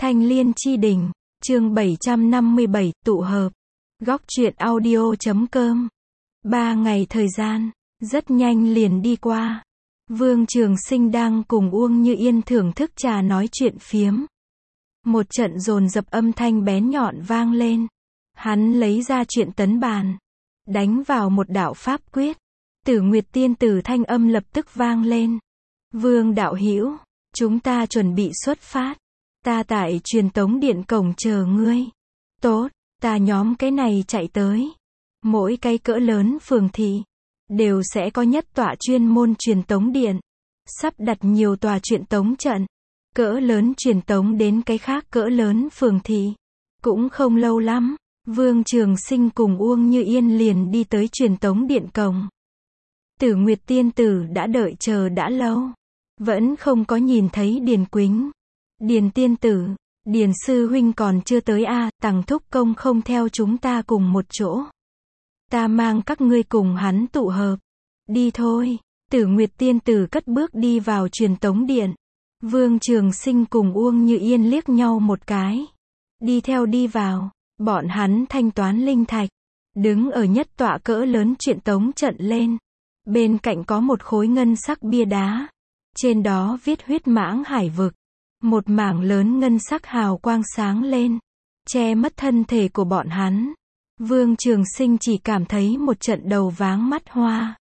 Thanh Liên Chi Đỉnh, chương 757, tụ hợp. Góc truyện audio.com. 3 ngày thời gian, rất nhanh liền đi qua. Vương Trường Sinh đang cùng Uông Như Yên thưởng thức trà nói chuyện phiếm. Một trận dồn dập âm thanh bén nhọn vang lên. Hắn lấy ra truyện tấn bàn, đánh vào một đạo pháp quyết. Tử Nguyệt Tiên Tử thanh âm lập tức vang lên. Vương đạo hữu, chúng ta chuẩn bị xuất phát. Ta tại truyền tống điện cổng chờ ngươi. Tốt, ta nhóm cái này chạy tới. Mỗi cái cỡ lớn phường thị đều sẽ có nhất tọa chuyên môn truyền tống điện, sắp đặt nhiều tòa truyền tống trận. Cỡ lớn truyền tống đến cái khác cỡ lớn phường thị. Cũng không lâu lắm, Vương Trường Sinh cùng Uông Như Yên liền đi tới truyền tống điện cổng. Tử Nguyệt Tiên Tử đã đợi chờ đã lâu, vẫn không có nhìn thấy Điền Quýnh. Điền Tiên Tử, Điền Sư Huynh còn chưa tới à, Tằng Thúc Công không theo chúng ta cùng một chỗ. Ta mang các ngươi cùng hắn tụ hợp. Đi thôi. Tử Nguyệt Tiên Tử cất bước đi vào truyền tống điện. Vương Trường Sinh cùng Uông Như Yên liếc nhau một cái. Đi theo đi vào, bọn hắn thanh toán linh thạch. Đứng ở nhất tọa cỡ lớn truyền tống trận lên. Bên cạnh có một khối ngân sắc bia đá. Trên đó viết huyết mãng hải vực. Một mảng lớn ngân sắc hào quang sáng lên, che mất thân thể của bọn hắn. Vương Trường Sinh chỉ cảm thấy một trận đầu váng mắt hoa.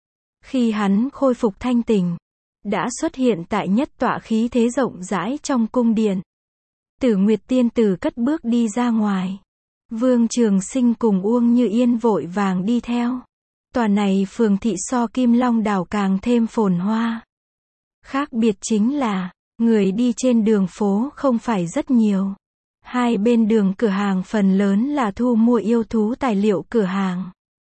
Khi hắn khôi phục thanh tỉnh, đã xuất hiện tại nhất tọa khí thế rộng rãi trong cung điện. Tử Nguyệt Tiên Tử cất bước đi ra ngoài. Vương Trường Sinh cùng Uông Như Yên vội vàng đi theo. Tòa này phường thị so Kim Long Đảo càng thêm phồn hoa. Khác biệt chính là người đi trên đường phố không phải rất nhiều. Hai bên đường cửa hàng phần lớn là thu mua yêu thú tài liệu cửa hàng.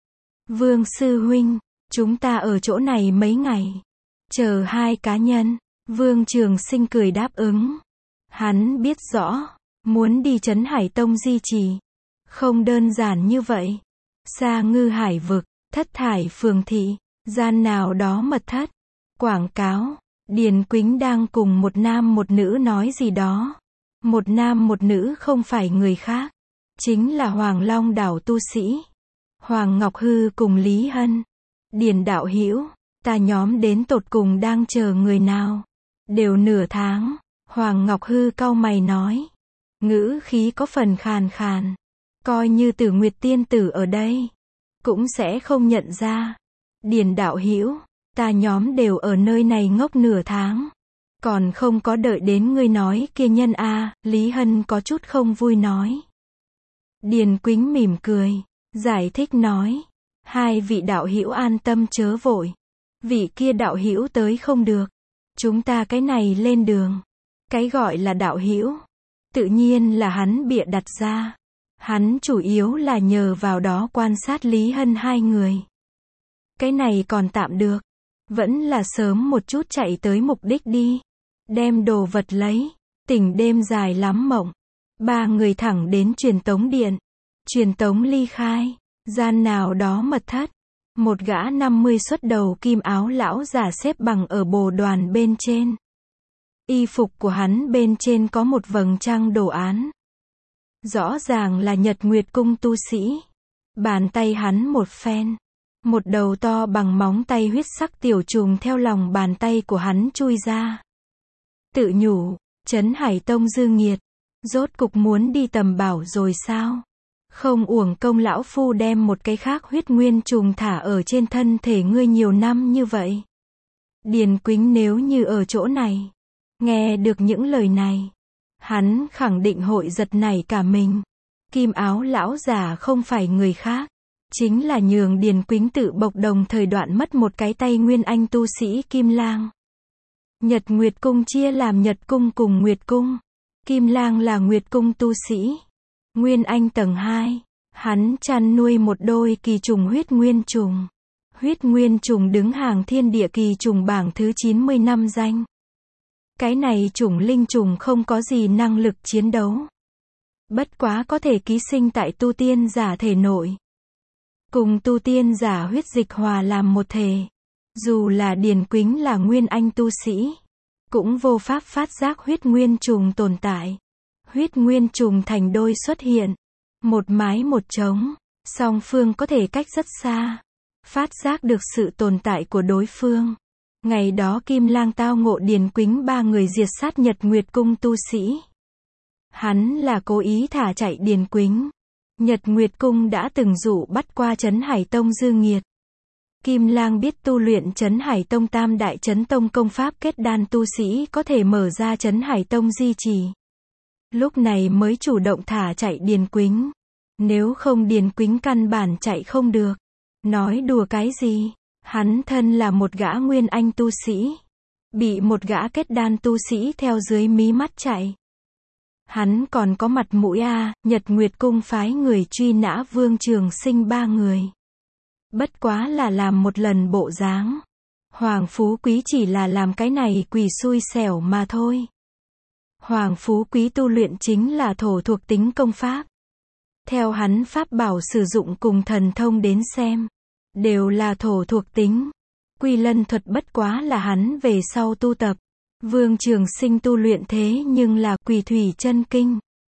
Vương Sư Huynh, chúng ta ở chỗ này mấy ngày. Chờ hai cá nhân. Vương Trường Sinh cười đáp ứng. Hắn biết rõ, muốn đi Trấn Hải Tông di trì. Không đơn giản như vậy. Sa Ngư Hải vực, Thất Thải phường thị, gian nào đó mật thất. Quảng cáo. Điền Quýnh đang cùng một nam một nữ nói gì đó. Một nam một nữ không phải người khác, chính là Hoàng Long Đảo tu sĩ Hoàng Ngọc Hư cùng Lý Hân. Điền đạo hữu, ta nhóm đến tột cùng đang chờ người nào? Đều nửa tháng. Hoàng Ngọc Hư cau mày nói, ngữ khí có phần khàn khàn. Coi như Tử Nguyệt Tiên Tử ở đây, cũng sẽ không nhận ra. Điền đạo hữu, ta nhóm đều ở nơi này ngốc nửa tháng. Còn không có đợi đến ngươi nói kia nhân a. Lý Hân có chút không vui nói. Điền Quýnh mỉm cười, giải thích nói. Hai vị đạo hữu an tâm chớ vội. Vị kia đạo hữu tới không được. Chúng ta cái này lên đường. Cái gọi là đạo hữu, tự nhiên là hắn bịa đặt ra. Hắn chủ yếu là nhờ vào đó quan sát Lý Hân hai người. Cái này còn tạm được. Vẫn là sớm một chút chạy tới mục đích đi. Đem đồ vật lấy. Tỉnh đêm dài lắm mộng. Ba người thẳng đến truyền tống điện. Truyền tống ly khai. Gian nào đó mật thất. Một gã 50 xuất đầu kim áo lão giả xếp bằng ở bồ đoàn bên trên. Y phục của hắn bên trên có một vầng trăng đồ án. Rõ ràng là Nhật Nguyệt cung tu sĩ. Bàn tay hắn một phen. Một đầu to bằng móng tay huyết sắc tiểu trùng theo lòng bàn tay của hắn chui ra. Tự nhủ, Trấn Hải Tông dư nghiệt. Rốt cục muốn đi tầm bảo rồi sao? Không uổng công lão phu đem một cái khác huyết nguyên trùng thả ở trên thân thể ngươi nhiều năm như vậy. Điền Quýnh nếu như ở chỗ này, nghe được những lời này, hắn khẳng định hội giật nảy cả mình. Kim áo lão giả không phải người khác, chính là nhường Điền Quýnh tự bộc đồng thời đoạn mất một cái tay nguyên anh tu sĩ Kim Lang. Nhật Nguyệt cung chia làm Nhật cung cùng Nguyệt cung. Kim Lang là Nguyệt cung tu sĩ. Nguyên anh tầng 2. Hắn chăn nuôi một đôi kỳ trùng huyết nguyên trùng. Huyết nguyên trùng đứng hàng thiên địa kỳ trùng bảng thứ 90 năm danh. Cái này chủng linh trùng không có gì năng lực chiến đấu. Bất quá có thể ký sinh tại tu tiên giả thể nội. Cùng tu tiên giả huyết dịch hòa làm một thể. Dù là Điền Quýnh là nguyên anh tu sĩ, cũng vô pháp phát giác huyết nguyên trùng tồn tại. Huyết nguyên trùng thành đôi xuất hiện. Một mái một trống. Song phương có thể cách rất xa. Phát giác được sự tồn tại của đối phương. Ngày đó Kim Lang tao ngộ Điền Quýnh ba người diệt sát Nhật Nguyệt Cung tu sĩ. Hắn là cố ý thả chạy Điền Quýnh. Nhật Nguyệt Cung đã từng dụ bắt qua Trấn Hải Tông dư nghiệt. Kim Lang biết tu luyện Trấn Hải Tông Tam Đại Chấn Tông công pháp kết đan tu sĩ có thể mở ra Trấn Hải Tông di trì. Lúc này mới chủ động thả chạy Điền Quýnh. Nếu không Điền Quýnh căn bản chạy không được. Nói đùa cái gì? Hắn thân là một gã nguyên anh tu sĩ. Bị một gã kết đan tu sĩ theo dưới mí mắt chạy. Hắn còn có mặt mũi Nhật Nguyệt Cung phái người truy nã Vương Trường Sinh ba người. Bất quá là làm một lần bộ dáng. Hoàng Phú Quý chỉ là làm cái này quỷ xui xẻo mà thôi. Hoàng Phú Quý tu luyện chính là thổ thuộc tính công pháp. Theo hắn pháp bảo sử dụng cùng thần thông đến xem. Đều là thổ thuộc tính. Quy Lân thuật bất quá là hắn về sau tu tập. Vương Trường Sinh tu luyện thế nhưng là Quỷ Thủy Chân Kinh.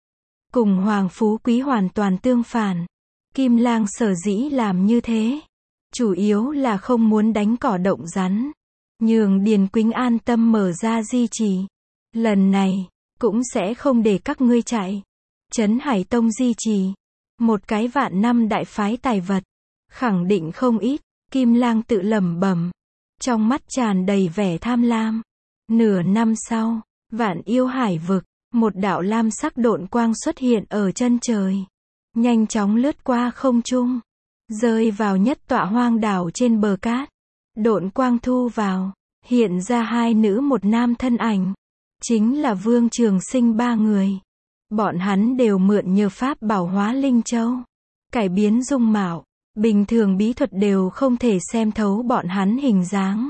Cùng Hoàng Phú Quý hoàn toàn tương phản. Kim Lang sở dĩ làm như thế. Chủ yếu là không muốn đánh cỏ động rắn. Nhường Điền Quýnh an tâm mở ra di trì. Lần này, cũng sẽ không để các ngươi chạy. Trấn Hải Tông di trì. Một cái vạn năm đại phái tài vật. Khẳng định không ít. Kim Lang tự lẩm bẩm. Trong mắt tràn đầy vẻ tham lam. Nửa năm sau, Vạn Yêu Hải vực, một đạo lam sắc độn quang xuất hiện ở chân trời. Nhanh chóng lướt qua không trung. Rơi vào nhất tọa hoang đảo trên bờ cát. Độn quang thu vào. Hiện ra hai nữ một nam thân ảnh. Chính là Vương Trường Sinh ba người. Bọn hắn đều mượn nhờ pháp bảo hóa linh châu. Cải biến dung mạo. Bình thường bí thuật đều không thể xem thấu bọn hắn hình dáng.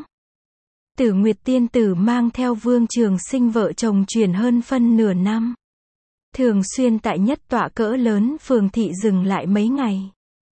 Tử Nguyệt Tiên Tử mang theo Vương Trường Sinh vợ chồng chuyển hơn phân nửa năm. Thường xuyên tại nhất tọa cỡ lớn phường thị dừng lại mấy ngày.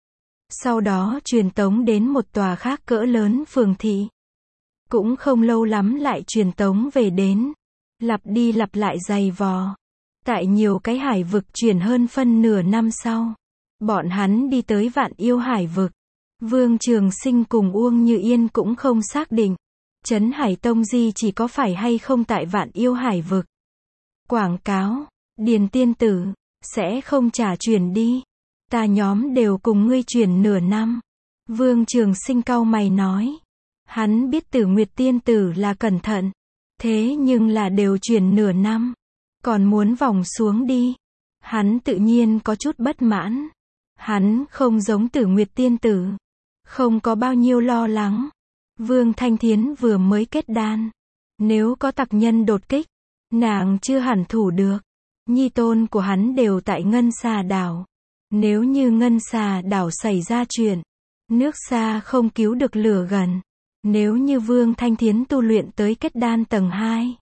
Sau đó truyền tống đến một tòa khác cỡ lớn phường thị. Cũng không lâu lắm lại truyền tống về đến. Lặp đi lặp lại dày vò. Tại nhiều cái hải vực chuyển hơn phân nửa năm sau. Bọn hắn đi tới Vạn Yêu Hải vực. Vương Trường Sinh cùng Uông Như Yên cũng không xác định. Trấn Hải Tông di chỉ có phải hay không tại Vạn Yêu Hải vực. Quảng cáo. Điền tiên tử. Sẽ không trả chuyển đi. Ta nhóm đều cùng ngươi chuyển nửa năm. Vương Trường Sinh cau mày nói. Hắn biết Tử Nguyệt tiên tử là cẩn thận. Thế nhưng là đều chuyển nửa năm. Còn muốn vòng xuống đi. Hắn tự nhiên có chút bất mãn. Hắn không giống Tử Nguyệt tiên tử. Không có bao nhiêu lo lắng. Vương Thanh Thiến vừa mới kết đan. Nếu có tặc nhân đột kích, nàng chưa hẳn thủ được. Nhi tôn của hắn đều tại Ngân Xà đảo. Nếu như Ngân Xà đảo xảy ra chuyện, nước xa không cứu được lửa gần. Nếu như Vương Thanh Thiến tu luyện tới kết đan tầng 2,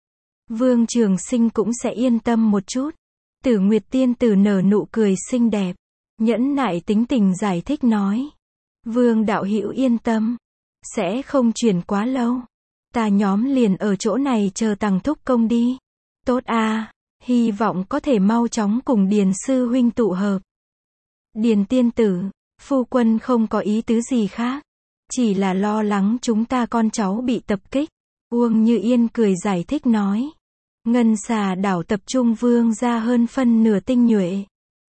Vương Trường Sinh cũng sẽ yên tâm một chút. Tử Nguyệt tiên tử nở nụ cười xinh đẹp, nhẫn nại tính tình giải thích nói. Vương đạo hữu yên tâm, sẽ không chuyển quá lâu. Ta nhóm liền ở chỗ này chờ Tằng thúc công đi. Tốt hy vọng có thể mau chóng cùng Điền sư huynh tụ hợp. Điền tiên tử, phu quân không có ý tứ gì khác. Chỉ là lo lắng chúng ta con cháu bị tập kích. Uông Như Yên cười giải thích nói. Ngân Xà đảo tập trung vương ra hơn phân nửa tinh nhuệ.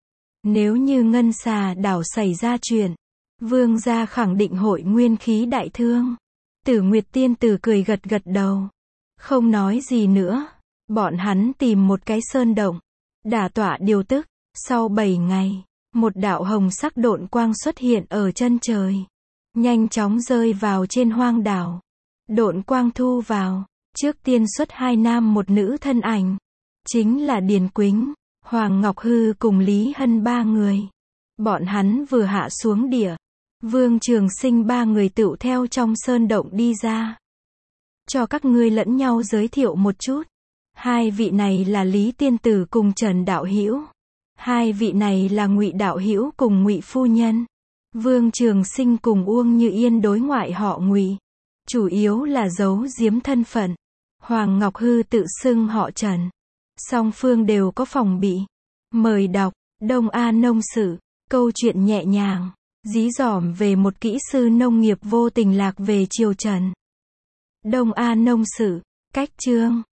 Nếu như Ngân Xà đảo xảy ra chuyện, vương gia khẳng định hội nguyên khí đại thương. Tử Nguyệt tiên tử cười gật gật đầu. Không nói gì nữa. Bọn hắn tìm một cái sơn động. Đả tọa điều tức. Sau 7 ngày, một đạo hồng sắc độn quang xuất hiện ở chân trời. Nhanh chóng rơi vào trên hoang đảo. Độn quang thu vào. Trước tiên xuất 2 nam một nữ thân ảnh. Chính là Điền Quýnh, Hoàng Ngọc Hư cùng Lý Hân ba người. Bọn hắn vừa hạ xuống địa. Vương Trường Sinh ba người tựu theo trong sơn động đi ra. Cho các ngươi lẫn nhau giới thiệu một chút. Hai vị này là Lý tiên tử cùng Trần đạo hữu. Hai vị này là Ngụy đạo hữu cùng Ngụy phu nhân. Vương Trường Sinh cùng Uông Như Yên đối ngoại họ Ngụy, chủ yếu là giấu giếm thân phận. Hoàng Ngọc Hư tự xưng họ Trần. Song phương đều có phòng bị. Mời đọc, Đông An Nông Sự, câu chuyện nhẹ nhàng, dí dỏm về một kỹ sư nông nghiệp vô tình lạc về triều Trần. Đông An Nông Sự, cách chương